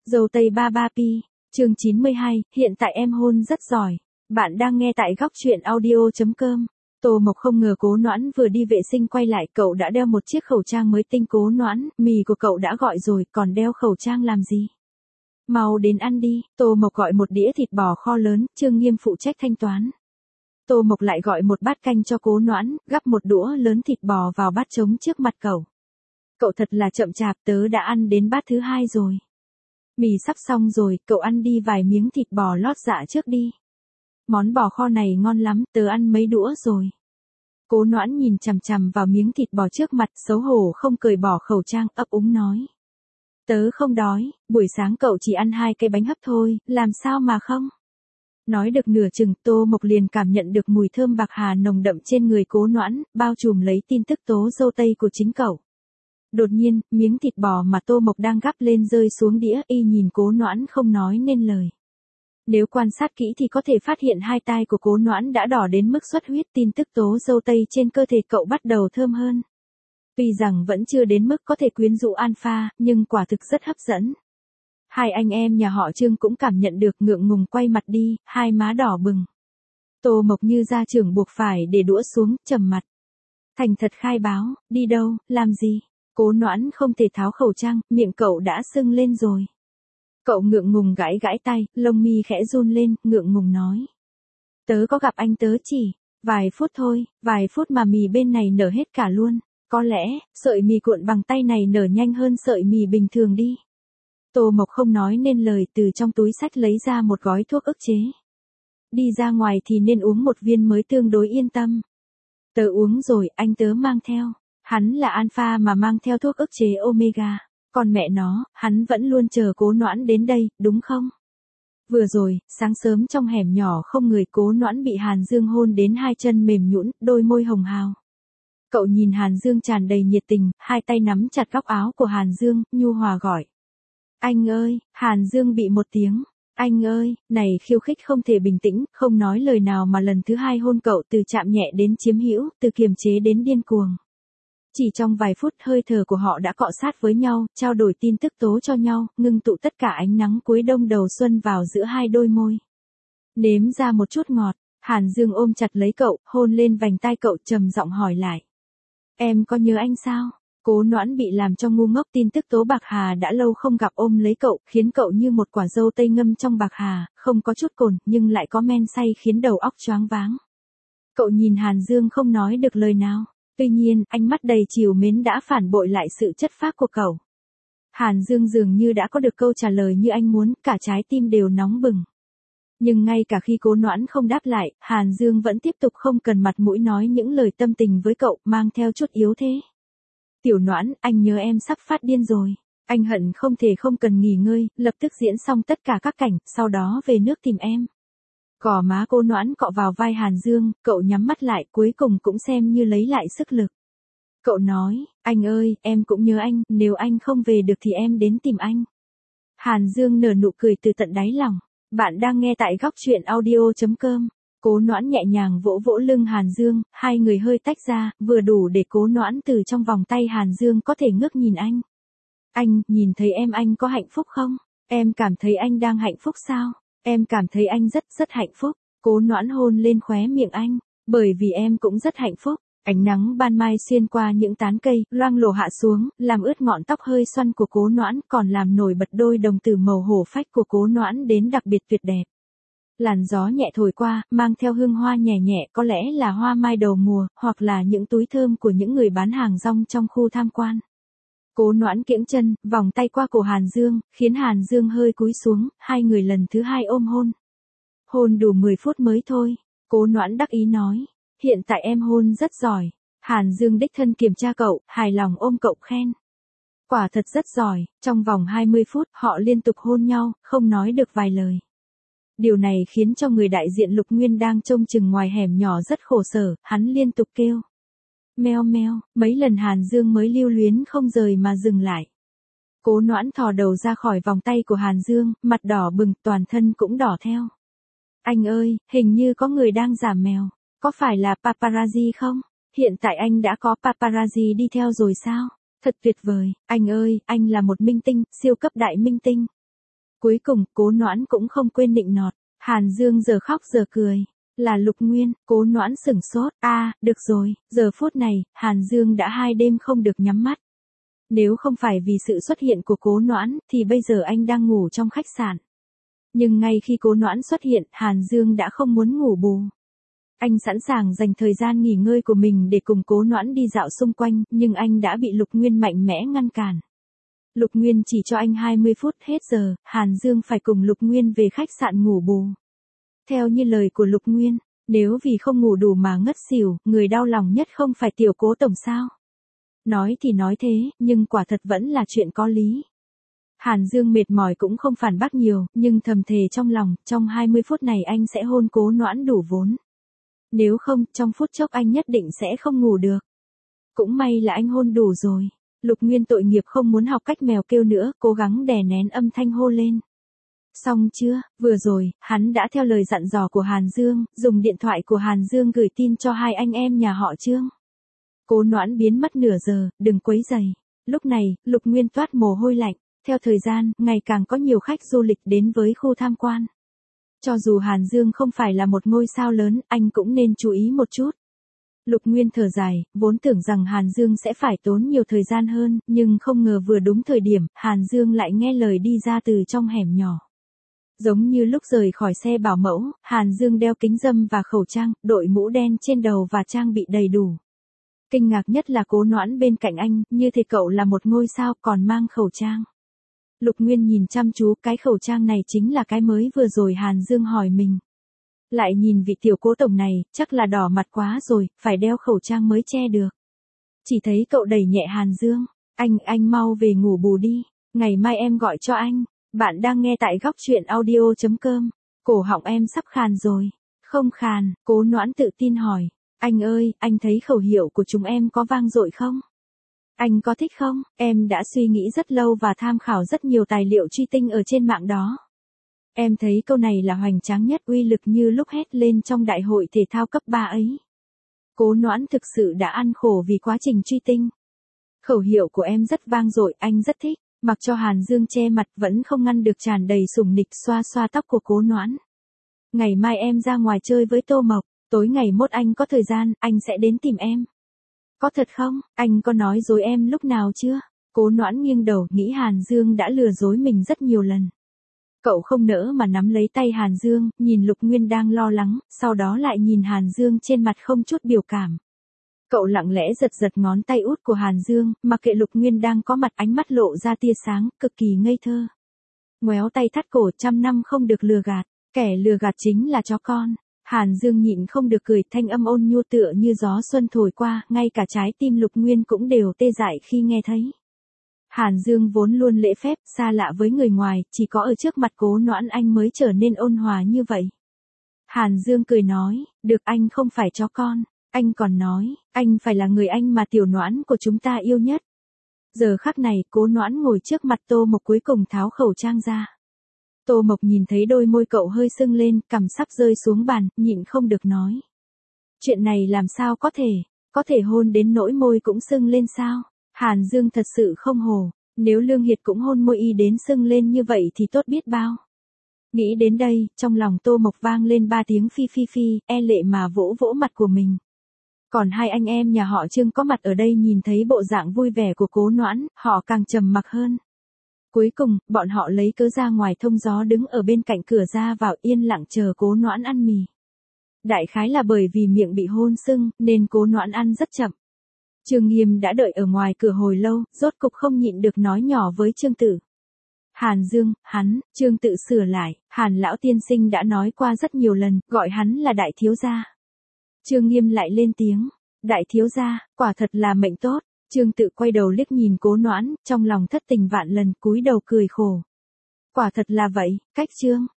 Dâu tây ba ba pi, chương 92, hiện tại em hôn rất giỏi. Bạn đang nghe tại góc truyện audio.com. Tô Mộc không ngờ Cố Noãn vừa đi vệ sinh quay lại, cậu đã đeo một chiếc khẩu trang mới tinh. Cố Noãn, mì của cậu đã gọi rồi, còn đeo khẩu trang làm gì? Mau đến ăn đi. Tô Mộc gọi một đĩa thịt bò kho lớn, Trương Nghiêm phụ trách thanh toán. Tô Mộc lại gọi một bát canh cho Cố Noãn, gắp một đũa lớn thịt bò vào bát trống trước mặt cậu. Cậu thật là chậm chạp, tớ đã ăn đến bát thứ 2 rồi. Mì sắp xong rồi, cậu ăn đi vài miếng thịt bò lót dạ trước đi. Món bò kho này ngon lắm, tớ ăn mấy đũa rồi. Cố Noãn nhìn chằm chằm vào miếng thịt bò trước mặt, xấu hổ không cởi bỏ khẩu trang, ấp úng nói. Tớ không đói, buổi sáng cậu chỉ ăn 2 cái bánh hấp thôi, làm sao mà không? Nói được nửa chừng, Tô Mộc liền cảm nhận được mùi thơm bạc hà nồng đậm trên người Cố Noãn, bao trùm lấy tin tức tố dâu tây của chính cậu. Đột nhiên, miếng thịt bò mà Tô Mộc đang gắp lên rơi xuống đĩa, y nhìn Cố Noãn không nói nên lời. Nếu quan sát kỹ thì có thể phát hiện hai tai của Cố Noãn đã đỏ đến mức xuất huyết, tin tức tố dâu tây trên cơ thể cậu bắt đầu thơm hơn. Tuy rằng vẫn chưa đến mức có thể quyến rũ alpha, nhưng quả thực rất hấp dẫn. Hai anh em nhà họ Trương cũng cảm nhận được, ngượng ngùng quay mặt đi, hai má đỏ bừng. Tô Mộc như gia trưởng buộc phải để đũa xuống, trầm mặt. Thành thật khai báo, đi đâu, làm gì? Cố Noãn không thể tháo khẩu trang, miệng cậu đã sưng lên rồi. Cậu ngượng ngùng gãi gãi tay, lông mi khẽ run lên, ngượng ngùng nói. Tớ có gặp anh tớ chỉ vài phút thôi, vài phút mà mì bên này nở hết cả luôn. Có lẽ, sợi mì cuộn bằng tay này nở nhanh hơn sợi mì bình thường đi. Tô Mộc không nói nên lời, từ trong túi xách lấy ra một gói thuốc ức chế. Đi ra ngoài thì nên uống một viên mới tương đối yên tâm. Tớ uống rồi, anh tớ mang theo. Hắn là alpha mà mang theo thuốc ức chế omega. Còn mẹ nó, hắn vẫn luôn chờ Cố Noãn đến đây, đúng không? Vừa rồi, sáng sớm trong hẻm nhỏ không người, Cố Noãn bị Hàn Dương hôn đến hai chân mềm nhũn, đôi môi hồng hào. Cậu nhìn Hàn Dương tràn đầy nhiệt tình, hai tay nắm chặt góc áo của Hàn Dương, nhu hòa gọi. Anh ơi, Hàn Dương bị một tiếng. Anh ơi, này khiêu khích không thể bình tĩnh, không nói lời nào mà lần thứ 2 hôn cậu, từ chạm nhẹ đến chiếm hữu, từ kiềm chế đến điên cuồng. Chỉ trong vài phút, hơi thở của họ đã cọ sát với nhau, trao đổi tin tức tố cho nhau, ngưng tụ tất cả ánh nắng cuối đông đầu xuân vào giữa hai đôi môi. Nếm ra một chút ngọt, Hàn Dương ôm chặt lấy cậu, hôn lên vành tai cậu, trầm giọng hỏi lại. Em có nhớ anh sao? Cố Noãn bị làm cho ngu ngốc, tin tức tố bạc hà đã lâu không gặp ôm lấy cậu, khiến cậu như một quả dâu tây ngâm trong bạc hà, không có chút cồn, nhưng lại có men say khiến đầu óc choáng váng. Cậu nhìn Hàn Dương không nói được lời nào. Tuy nhiên, ánh mắt đầy trìu mến đã phản bội lại sự chất phác của cậu. Hàn Dương dường như đã có được câu trả lời như anh muốn, cả trái tim đều nóng bừng. Nhưng ngay cả khi Cố Noãn không đáp lại, Hàn Dương vẫn tiếp tục không cần mặt mũi nói những lời tâm tình với cậu, mang theo chút yếu thế. Tiểu Noãn, anh nhớ em sắp phát điên rồi. Anh hận không thể không cần nghỉ ngơi, lập tức diễn xong tất cả các cảnh, sau đó về nước tìm em. Gò má Cố Noãn cọ vào vai Hàn Dương, cậu nhắm mắt lại, cuối cùng cũng xem như lấy lại sức lực. Cậu nói, anh ơi, em cũng nhớ anh, nếu anh không về được thì em đến tìm anh. Hàn Dương nở nụ cười từ tận đáy lòng. Bạn đang nghe tại góc truyện audio.com. Cố Noãn nhẹ nhàng vỗ vỗ lưng Hàn Dương, hai người hơi tách ra, vừa đủ để Cố Noãn từ trong vòng tay Hàn Dương có thể ngước nhìn anh. Anh, nhìn thấy em, anh có hạnh phúc không? Em cảm thấy anh đang hạnh phúc sao? Em cảm thấy anh rất hạnh phúc. Cố Noãn hôn lên khóe miệng anh. Bởi vì em cũng rất hạnh phúc. Ánh nắng ban mai xuyên qua những tán cây, loang lổ hạ xuống, làm ướt ngọn tóc hơi xoăn của Cố Noãn, còn làm nổi bật đôi đồng tử màu hổ phách của Cố Noãn đến đặc biệt tuyệt đẹp. Làn gió nhẹ thổi qua, mang theo hương hoa nhẹ nhẹ, có lẽ là hoa mai đầu mùa, hoặc là những túi thơm của những người bán hàng rong trong khu tham quan. Cố Noãn kiễng chân, vòng tay qua cổ Hàn Dương, khiến Hàn Dương hơi cúi xuống, hai người lần thứ 2 ôm hôn. Hôn đủ 10 phút mới thôi. Cố Noãn đắc ý nói. Hiện tại em hôn rất giỏi. Hàn Dương đích thân kiểm tra cậu, hài lòng ôm cậu khen. Quả thật rất giỏi, trong vòng 20 phút, họ liên tục hôn nhau, không nói được vài lời. Điều này khiến cho người đại diện Lục Nguyên đang trông chừng ngoài hẻm nhỏ rất khổ sở, hắn liên tục kêu. Meo meo, mấy lần Hàn Dương mới lưu luyến không rời mà dừng lại. Cố Noãn thò đầu ra khỏi vòng tay của Hàn Dương, mặt đỏ bừng, toàn thân cũng đỏ theo. Anh ơi, hình như có người đang giả mèo. Có phải là paparazzi không? Hiện tại anh đã có paparazzi đi theo rồi sao? Thật tuyệt vời, anh ơi, anh là một minh tinh, siêu cấp đại minh tinh. Cuối cùng, Cố Noãn cũng không quên nịnh nọt. Hàn Dương giờ khóc giờ cười. Là Lục Nguyên, Cố Noãn sửng sốt. Được rồi, giờ phút này, Hàn Dương đã 2 đêm không được nhắm mắt. Nếu không phải vì sự xuất hiện của Cố Noãn, thì bây giờ anh đang ngủ trong khách sạn. Nhưng ngay khi Cố Noãn xuất hiện, Hàn Dương đã không muốn ngủ bù. Anh sẵn sàng dành thời gian nghỉ ngơi của mình để cùng Cố Noãn đi dạo xung quanh, nhưng anh đã bị Lục Nguyên mạnh mẽ ngăn cản. Lục Nguyên chỉ cho anh 20 phút, hết giờ, Hàn Dương phải cùng Lục Nguyên về khách sạn ngủ bù. Theo như lời của Lục Nguyên, nếu vì không ngủ đủ mà ngất xỉu, người đau lòng nhất không phải tiểu Cố tổng sao? Nói thì nói thế, nhưng quả thật vẫn là chuyện có lý. Hàn Dương mệt mỏi cũng không phản bác nhiều, nhưng thầm thề trong lòng, trong 20 phút này anh sẽ hôn Cố Noãn đủ vốn. Nếu không, trong phút chốc anh nhất định sẽ không ngủ được. Cũng may là anh hôn đủ rồi. Lục Nguyên tội nghiệp không muốn học cách mèo kêu nữa, cố gắng đè nén âm thanh hô lên. Xong chưa, vừa rồi, hắn đã theo lời dặn dò của Hàn Dương, dùng điện thoại của Hàn Dương gửi tin cho 2 anh em nhà họ Trương. Cố Noãn biến mất nửa giờ, đừng quấy rầy. Lúc này, Lục Nguyên toát mồ hôi lạnh. Theo thời gian, ngày càng có nhiều khách du lịch đến với khu tham quan. Cho dù Hàn Dương không phải là một ngôi sao lớn, anh cũng nên chú ý một chút. Lục Nguyên thở dài, vốn tưởng rằng Hàn Dương sẽ phải tốn nhiều thời gian hơn, nhưng không ngờ vừa đúng thời điểm, Hàn Dương lại nghe lời đi ra từ trong hẻm nhỏ. Giống như lúc rời khỏi xe bảo mẫu, Hàn Dương đeo kính râm và khẩu trang, đội mũ đen trên đầu và trang bị đầy đủ. Kinh ngạc nhất là Cố Noãn bên cạnh anh, như thể cậu là một ngôi sao còn mang khẩu trang. Lục Nguyên nhìn chăm chú, cái khẩu trang này chính là cái mới vừa rồi Hàn Dương hỏi mình. Lại nhìn vị tiểu Cố tổng này, chắc là đỏ mặt quá rồi, phải đeo khẩu trang mới che được. Chỉ thấy cậu đẩy nhẹ Hàn Dương, anh mau về ngủ bù đi, ngày mai em gọi cho anh. Bạn đang nghe tại góc truyện audio.com. Cổ họng em sắp khàn rồi. Không khàn, Cố Noãn tự tin hỏi. Anh ơi, anh thấy khẩu hiệu của chúng em có vang dội không? Anh có thích không? Em đã suy nghĩ rất lâu và tham khảo rất nhiều tài liệu truy tinh ở trên mạng đó. Em thấy câu này là hoành tráng nhất, uy lực như lúc hét lên trong đại hội thể thao cấp 3 ấy. Cố Noãn thực sự đã ăn khổ vì quá trình truy tinh. Khẩu hiệu của em rất vang dội, anh rất thích. Mặc cho Hàn Dương che mặt vẫn không ngăn được tràn đầy sủng nịch xoa xoa tóc của Cố Noãn. Ngày mai em ra ngoài chơi với Tô Mộc, tối ngày mốt anh có thời gian, anh sẽ đến tìm em. Có thật không? Anh có nói dối em lúc nào chưa? Cố Noãn nghiêng đầu, nghĩ Hàn Dương đã lừa dối mình rất nhiều lần. Cậu không nỡ mà nắm lấy tay Hàn Dương, nhìn Lục Nguyên đang lo lắng, sau đó lại nhìn Hàn Dương trên mặt không chút biểu cảm. Cậu lặng lẽ giật giật ngón tay út của Hàn Dương, mặc kệ Lục Nguyên đang có mặt, ánh mắt lộ ra tia sáng, cực kỳ ngây thơ. Ngoéo tay thắt cổ, 100 năm không được lừa gạt, kẻ lừa gạt chính là chó con. Hàn Dương nhịn không được cười, thanh âm ôn nhu tựa như gió xuân thổi qua, ngay cả trái tim Lục Nguyên cũng đều tê dại khi nghe thấy. Hàn Dương vốn luôn lễ phép, xa lạ với người ngoài, chỉ có ở trước mặt Cố Noãn anh mới trở nên ôn hòa như vậy. Hàn Dương cười nói, được, anh không phải chó con. Anh còn nói, anh phải là người anh mà tiểu Noãn của chúng ta yêu nhất. Giờ khắc này, Cố Noãn ngồi trước mặt Tô Mộc cuối cùng tháo khẩu trang ra. Tô Mộc nhìn thấy đôi môi cậu hơi sưng lên, cằm sắp rơi xuống bàn, nhịn không được nói. Chuyện này làm sao có thể hôn đến nỗi môi cũng sưng lên sao? Hàn Dương thật sự không hồ, nếu Lương Hiệt cũng hôn môi y đến sưng lên như vậy thì tốt biết bao. Nghĩ đến đây, trong lòng Tô Mộc vang lên 3 tiếng phi phi phi, e lệ mà vỗ vỗ mặt của mình. Còn 2 anh em nhà họ Trương có mặt ở đây nhìn thấy bộ dạng vui vẻ của Cố Noãn, họ càng trầm mặc hơn. Cuối cùng, bọn họ lấy cớ ra ngoài thông gió đứng ở bên cạnh cửa ra vào yên lặng chờ Cố Noãn ăn mì. Đại khái là bởi vì miệng bị hôn sưng, nên Cố Noãn ăn rất chậm. Trương Nghiêm đã đợi ở ngoài cửa hồi lâu, rốt cục không nhịn được nói nhỏ với Trương Tử. Hàn Dương, Trương Tự sửa lại, Hàn lão tiên sinh đã nói qua rất nhiều lần, gọi hắn là đại thiếu gia. Trương Nghiêm lại lên tiếng, đại thiếu gia, quả thật là mệnh tốt. Trương Tự quay đầu liếc nhìn Cố Noãn, trong lòng thất tình vạn lần, cúi đầu cười khổ. Quả thật là vậy, cách Trương